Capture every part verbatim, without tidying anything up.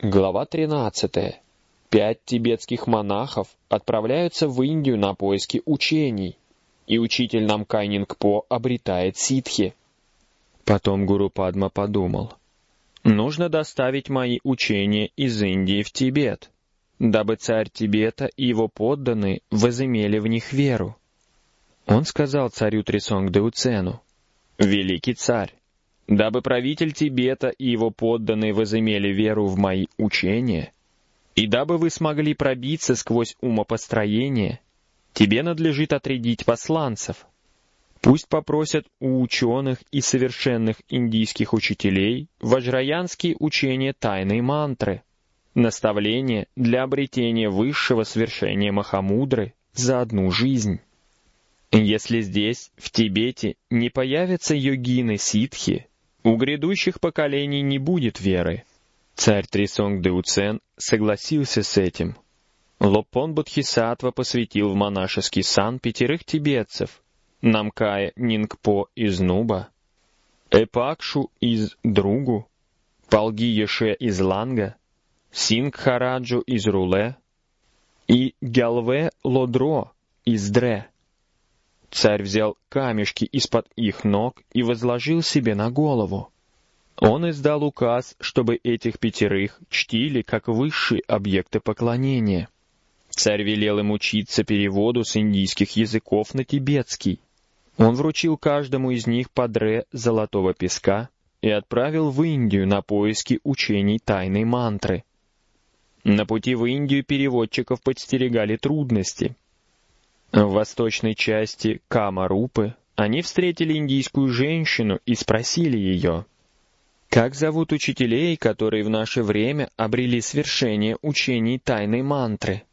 Глава тринадцатая. Пять тибетских монахов отправляются в Индию на поиски учений, и учитель Намкай Нингпо обретает ситхи. Потом Гуру Падма подумал: «Нужно доставить мои учения из Индии в Тибет, дабы царь Тибета и его подданные возымели в них веру». Он сказал царю Трисонгдеуцену: «Великий царь, дабы правитель Тибета и его подданные возымели веру в мои учения, и дабы вы смогли пробиться сквозь умопостроение, тебе надлежит отрядить посланцев. Пусть попросят у ученых и совершенных индийских учителей ваджраянские учения тайной мантры, наставления для обретения высшего свершения Махамудры за одну жизнь. Если здесь, в Тибете, не появятся йогины-ситхи, у грядущих поколений не будет веры». Царь Трисонгдеуцен согласился с этим. Лопон Бодхисаттва посвятил в монашеский сан пятерых тибетцев: Намкая Нингпо из Нуба, Эпакшу из Другу, Палги Еше из Ланга, Сингхараджу из Руле и Гялве Лодро из Дре. Царь взял камешки из-под их ног и возложил себе на голову. Он издал указ, чтобы этих пятерых чтили как высшие объекты поклонения. Царь велел им учиться переводу с индийских языков на тибетский. Он вручил каждому из них по дре золотого песка и отправил в Индию на поиски учений тайной мантры. На пути в Индию переводчиков подстерегали трудности. В восточной части Камарупы они встретили индийскую женщину и спросили ее: «Как зовут учителей, которые в наше время обрели свершение учений тайной мантры?»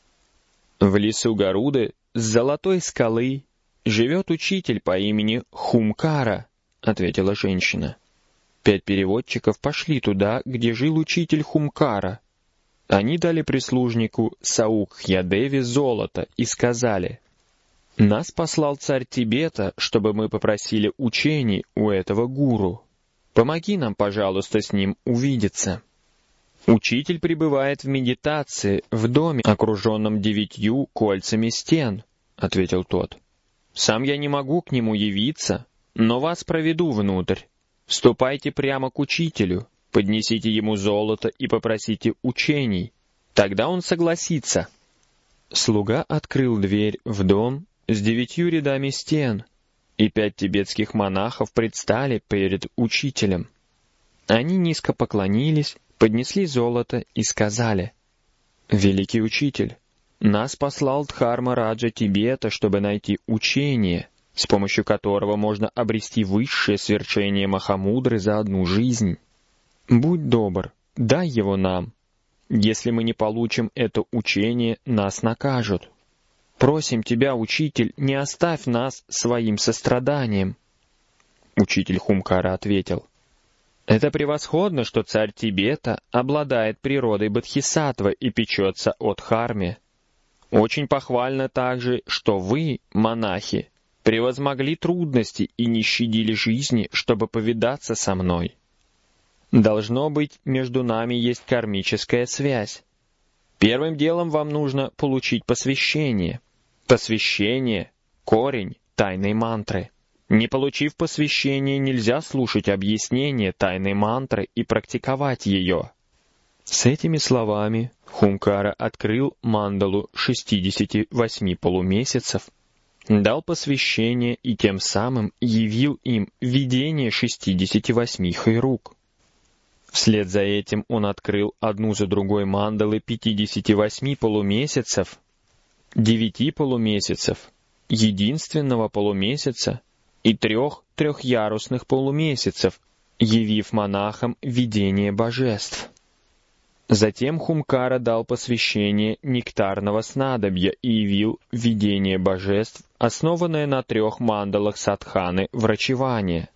«В лесу Гаруды с золотой скалы живет учитель по имени Хумкара», — ответила женщина. Пять переводчиков пошли туда, где жил учитель Хумкара. Они дали прислужнику Саукхьядеви золото и сказали: «Нас послал царь Тибета, чтобы мы попросили учений у этого гуру. Помоги нам, пожалуйста, с ним увидеться». «Учитель пребывает в медитации в доме, окруженном девятью кольцами стен», — ответил тот. «Сам я не могу к нему явиться, но вас проведу внутрь. Ступайте прямо к учителю, поднесите ему золото и попросите учений. Тогда он согласится». Слуга открыл дверь в дом с девятью рядами стен, и пять тибетских монахов предстали перед учителем. Они низко поклонились, поднесли золото и сказали: «Великий учитель, нас послал Дхарма Раджа Тибета, чтобы найти учение, с помощью которого можно обрести высшее свершение Махамудры за одну жизнь. Будь добр, дай его нам. Если мы не получим это учение, нас накажут. Просим тебя, учитель, не оставь нас своим состраданием». Учитель Хумкара ответил: «Это превосходно, что царь Тибета обладает природой бодхисаттвы и печется о дхарме. Очень похвально также, что вы, монахи, превозмогли трудности и не щадили жизни, чтобы повидаться со мной. Должно быть, между нами есть кармическая связь. Первым делом вам нужно получить посвящение. Посвящение — корень тайной мантры. Не получив посвящение, нельзя слушать объяснение тайной мантры и практиковать ее». С этими словами Хумкара открыл мандалу шестидесяти восьми полумесяцев, дал посвящение и тем самым явил им видение шестидесяти восьми хайрук. Вслед за этим он открыл одну за другой мандалы пятидесяти восьми полумесяцев, девяти полумесяцев, единственного полумесяца и трех трехярусных полумесяцев, явив монахам видение божеств. Затем Хумкара дал посвящение нектарного снадобья и явил видение божеств, основанное на трех мандалах садханы врачевания.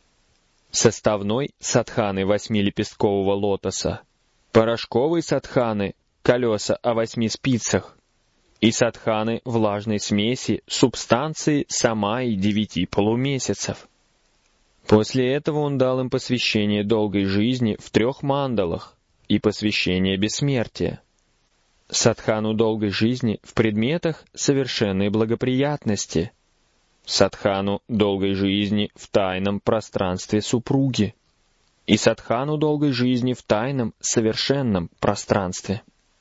Составной садханы восьмилепесткового лотоса, порошковой садханы колеса о восьми спицах и садханы влажной смеси субстанции самаи девяти полумесяцев. После этого он дал им посвящение долгой жизни в трех мандалах, и посвящение бессмертия. Садхану долгой жизни в предметах совершенной благоприятности. Садхану долгой жизни в тайном пространстве супруги. И садхану долгой жизни в тайном совершенном пространстве.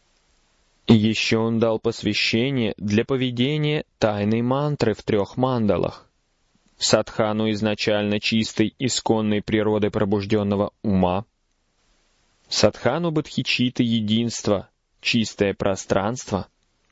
И еще он дал посвящение для поведения тайной мантры в трех мандалах. Садхану изначально чистой исконной природы пробужденного ума. Садхану бодхичиты единства, чистое пространство.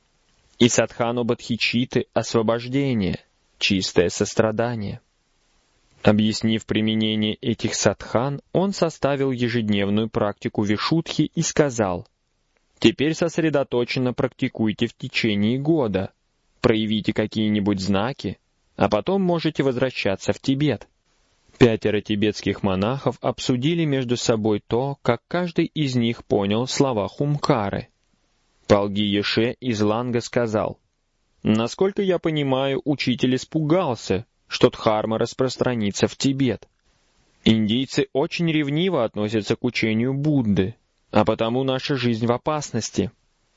И садхану бодхичиты освобождение, чистое сострадание. Объяснив применение этих садхан, он составил ежедневную практику вишудхи и сказал: «Теперь сосредоточенно практикуйте в течение года, проявите какие-нибудь знаки, а потом можете возвращаться в Тибет». Пятеро тибетских монахов обсудили между собой то, как каждый из них понял слова Хумкары. Палги Еше из Ланга сказал: «Насколько я понимаю, учитель испугался, что дхарма распространится в Тибет. Индийцы очень ревниво относятся к учению Будды, а потому наша жизнь в опасности.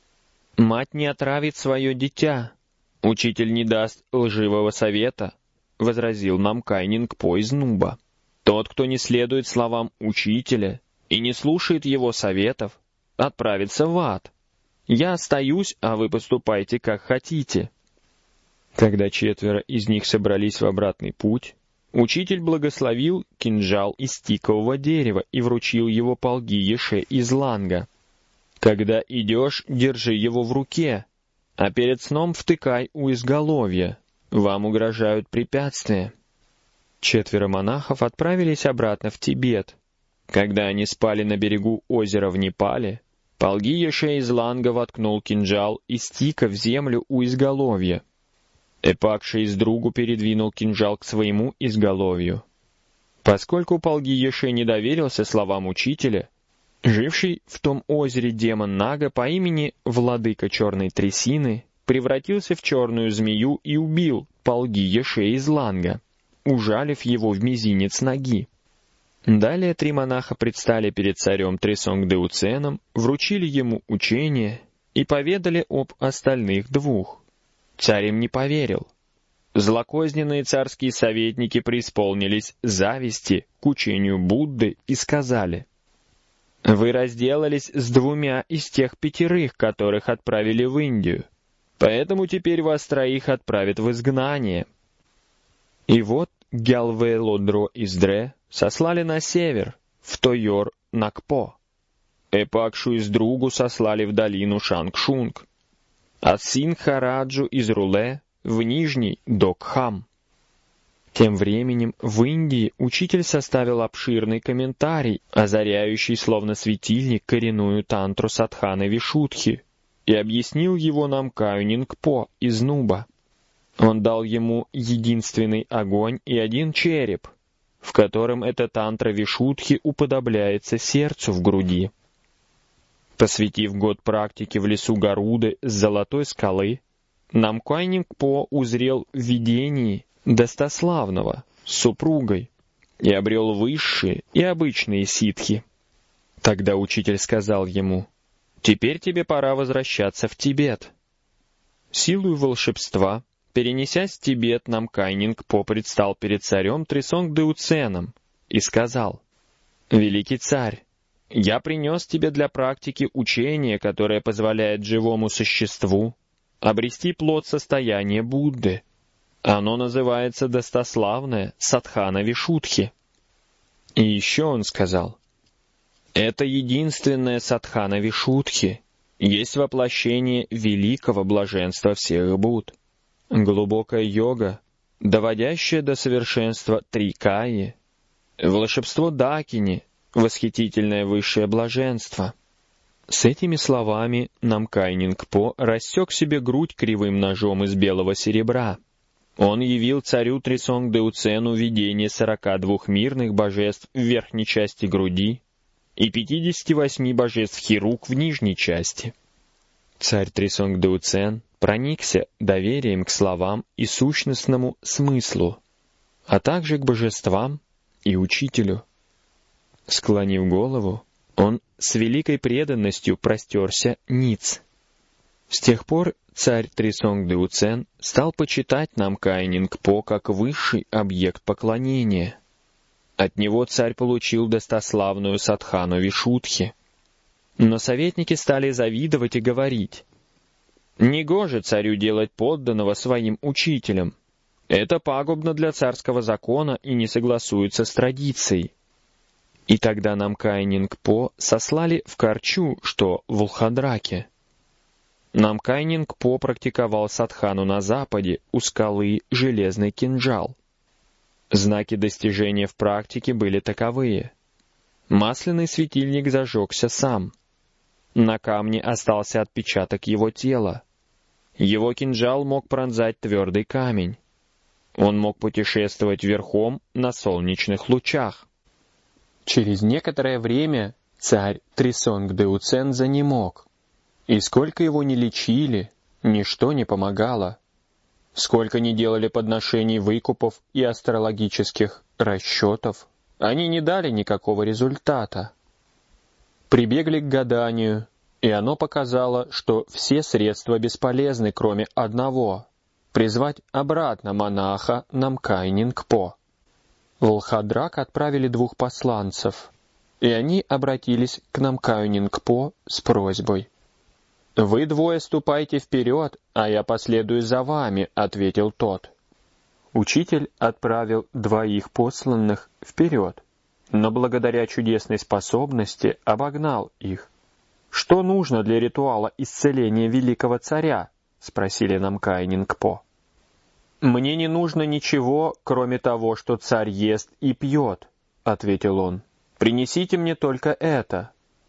Мать не отравит свое дитя, учитель не даст лживого совета», — возразил Намкай Нингпо из Нуба. «Тот, кто не следует словам учителя и не слушает его советов, отправится в ад. Я остаюсь, а вы поступайте, как хотите». Когда четверо из них собрались в обратный путь, учитель благословил кинжал из тикового дерева и вручил его Палги Еше из Ланга. «Когда идешь, держи его в руке, а перед сном втыкай у изголовья. Вам угрожают препятствия». Четверо монахов отправились обратно в Тибет. Когда они спали на берегу озера в Непале, Палги Еше из Ланга воткнул кинжал из тика в землю у изголовья. Эпакша из Другу передвинул кинжал к своему изголовью. Поскольку Палги Еше не доверился словам учителя, живший в том озере демон Нага по имени Владыка Черной Трясины превратился в черную змею и убил Палги Еше из Ланга, ужалив его в мизинец ноги. Далее три монаха предстали перед царем Трисонгдеуценом, вручили ему учение и поведали об остальных двух. Царь им не поверил. Злокозненные царские советники преисполнились зависти к учению Будды и сказали: «Вы разделались с двумя из тех пятерых, которых отправили в Индию, поэтому теперь вас троих отправят в изгнание». И вот Гялве-Лодро из Дре сослали на север, в Тойор-Накпо. Эпакшу из Другу сослали в долину Шангшунг, а Синхараджу из Руле в Нижний Докхам. Тем временем в Индии учитель составил обширный комментарий, озаряющий словно светильник коренную тантру садханы Вишудхи, и объяснил его Намкаю Нингпо из Нуба. Он дал ему единственный огонь и один череп, в котором эта тантра Вишудхи уподобляется сердцу в груди. Посвятив год практики в лесу Гаруды с золотой скалы, Намкай Нингпо узрел в видении достославного с супругой и обрел высшие и обычные ситхи. Тогда учитель сказал ему: «Теперь тебе пора возвращаться в Тибет». Силою волшебства, перенесясь в Тибет, Намкай Нингпо предстал перед царем Трисонгдеуценом и сказал: «Великий царь, я принес тебе для практики учение, которое позволяет живому существу обрести плод состояния Будды. Оно называется достославное Садхана Вишудхи». И еще он сказал: «Это единственное Садхана Вишудхи есть воплощение великого блаженства всех Будд. Глубокая йога, доводящая до совершенства Трикайи, волшебство Дакини, восхитительное высшее блаженство». С этими словами Намкай Нингпо рассек себе грудь кривым ножом из белого серебра. Он явил царю Трисонгдеуцену видение сорока двух мирных божеств в верхней части груди и пятидесяти восьми божеств Хирук в нижней части. Царь Трисонгдеуцен проникся доверием к словам и сущностному смыслу, а также к божествам и учителю. Склонив голову, Он с великой преданностью простерся ниц. С тех пор царь Трисонгдеуцен стал почитать Намкай Нингпо как высший объект поклонения. От него царь получил достославную садхану Вишудхи. Но советники стали завидовать и говорить: «Негоже царю делать подданного своим учителем. Это пагубно для царского закона и не согласуется с традицией». И тогда Намкай Нингпо сослали в Корчу, что в Улхадраке. Намкай Нингпо практиковал садхану на западе у скалы Железный Кинжал. Знаки достижения в практике были таковые. Масляный светильник зажегся сам. На камне остался отпечаток его тела. Его кинжал мог пронзать твердый камень. Он мог путешествовать верхом на солнечных лучах. Через некоторое время царь Трисонгдеуцен занемог. И сколько его ни лечили, ничто не помогало. Сколько ни делали подношений выкупов и астрологических расчетов, они не дали никакого результата. Прибегли к гаданию, и оно показало, что все средства бесполезны, кроме одного — призвать обратно монаха Намкай Нингпо. В Улхадрак отправили двух посланцев, и они обратились к Намкаю Нингпо с просьбой. «Вы двое ступайте вперед, а я последую за вами», — ответил тот. Учитель отправил двоих посланных вперед, но благодаря чудесной способности обогнал их. «Что нужно для ритуала исцеления великого царя?» — спросили Намкай Нингпо. «Мне не нужно ничего, кроме того, что царь ест и пьет», — ответил он. «Принесите мне только это».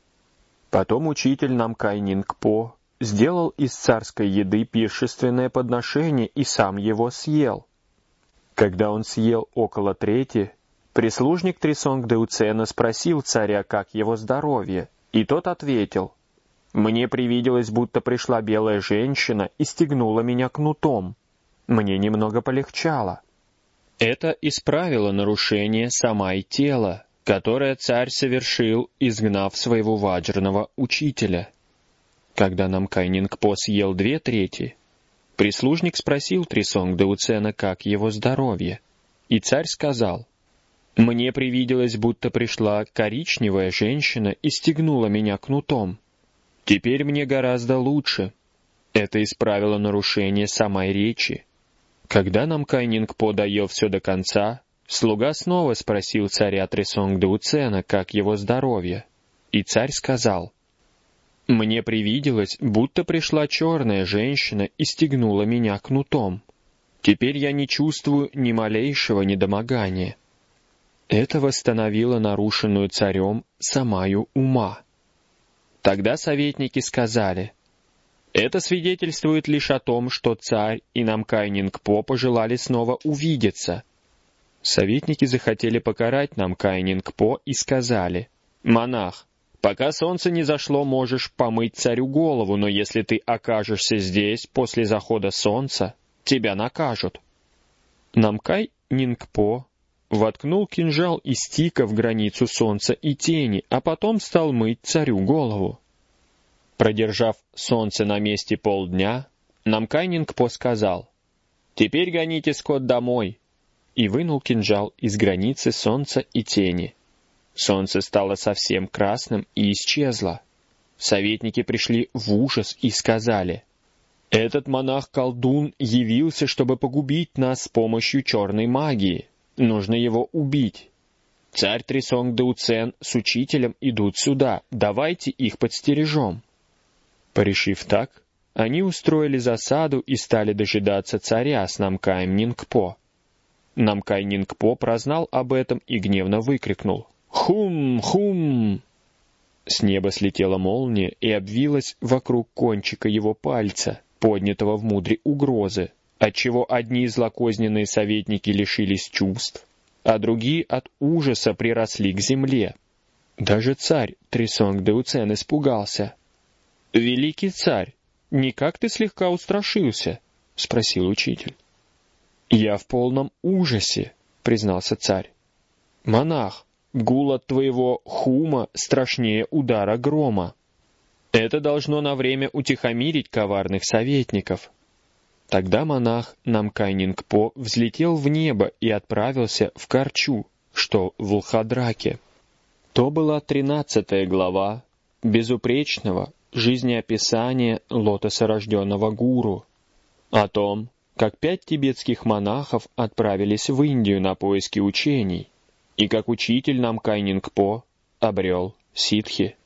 Потом учитель Намкай Нингпо сделал из царской еды пиршественное подношение и сам его съел. Когда он съел около трети, прислужник Трисонгдеуцена спросил царя, как его здоровье, и тот ответил: «Мне привиделось, будто пришла белая женщина и стегнула меня кнутом. Мне немного полегчало». Это исправило нарушение самай тела, которое царь совершил, изгнав своего ваджрного учителя. Когда Намкай Нингпо съел две трети, прислужник спросил Трисонгдеуцена, как его здоровье, и царь сказал: «Мне привиделось, будто пришла коричневая женщина и стегнула меня кнутом. Теперь мне гораздо лучше». Это исправило нарушение самой речи. Когда Намкай Нингпо доел все до конца, слуга снова спросил царя Трисонгдеуцена, как его здоровье, и царь сказал: «Мне привиделось, будто пришла черная женщина и стегнула меня кнутом. Теперь я не чувствую ни малейшего недомогания». Это восстановило нарушенную царем самаю ума. Тогда советники сказали: «Это свидетельствует лишь о том, что царь и Намкай Нингпо пожелали снова увидеться». Советники захотели покарать Намкай Нингпо и сказали: «Монах, пока солнце не зашло, можешь помыть царю голову, но если ты окажешься здесь после захода солнца, тебя накажут». Намкай Нингпо воткнул кинжал из тика в границу солнца и тени, а потом стал мыть царю голову. Продержав солнце на месте полдня, Намкай Нингпо сказал: «Теперь гоните скот домой», и вынул кинжал из границы солнца и тени. Солнце стало совсем красным и исчезло. Советники пришли в ужас и сказали: «Этот монах-колдун явился, чтобы погубить нас с помощью черной магии. Нужно его убить. Царь Трисонгдеуцен с учителем идут сюда, давайте их подстережем». Порешив так, они устроили засаду и стали дожидаться царя с Намкаем Нингпо. Намкай Нингпо прознал об этом и гневно выкрикнул: «Хум! Хум!» С неба слетела молния и обвилась вокруг кончика его пальца, поднятого в мудре угрозы, отчего одни злокозненные советники лишились чувств, а другие от ужаса приросли к земле. Даже царь Трисонгдеуцен испугался. «Великий царь, никак ты слегка устрашился?» — спросил учитель. «Я в полном ужасе», — признался царь. «Монах, гул от твоего хума страшнее удара грома. Это должно на время утихомирить коварных советников». Тогда монах Намкай Нингпо взлетел в небо и отправился в Карчу, что в Лхадраке. То была тринадцатая глава безупречного жизнеописания лотосорожденного гуру о том, как пять тибетских монахов отправились в Индию на поиски учений, и как учитель Намкай Нингпо обрел ситхи.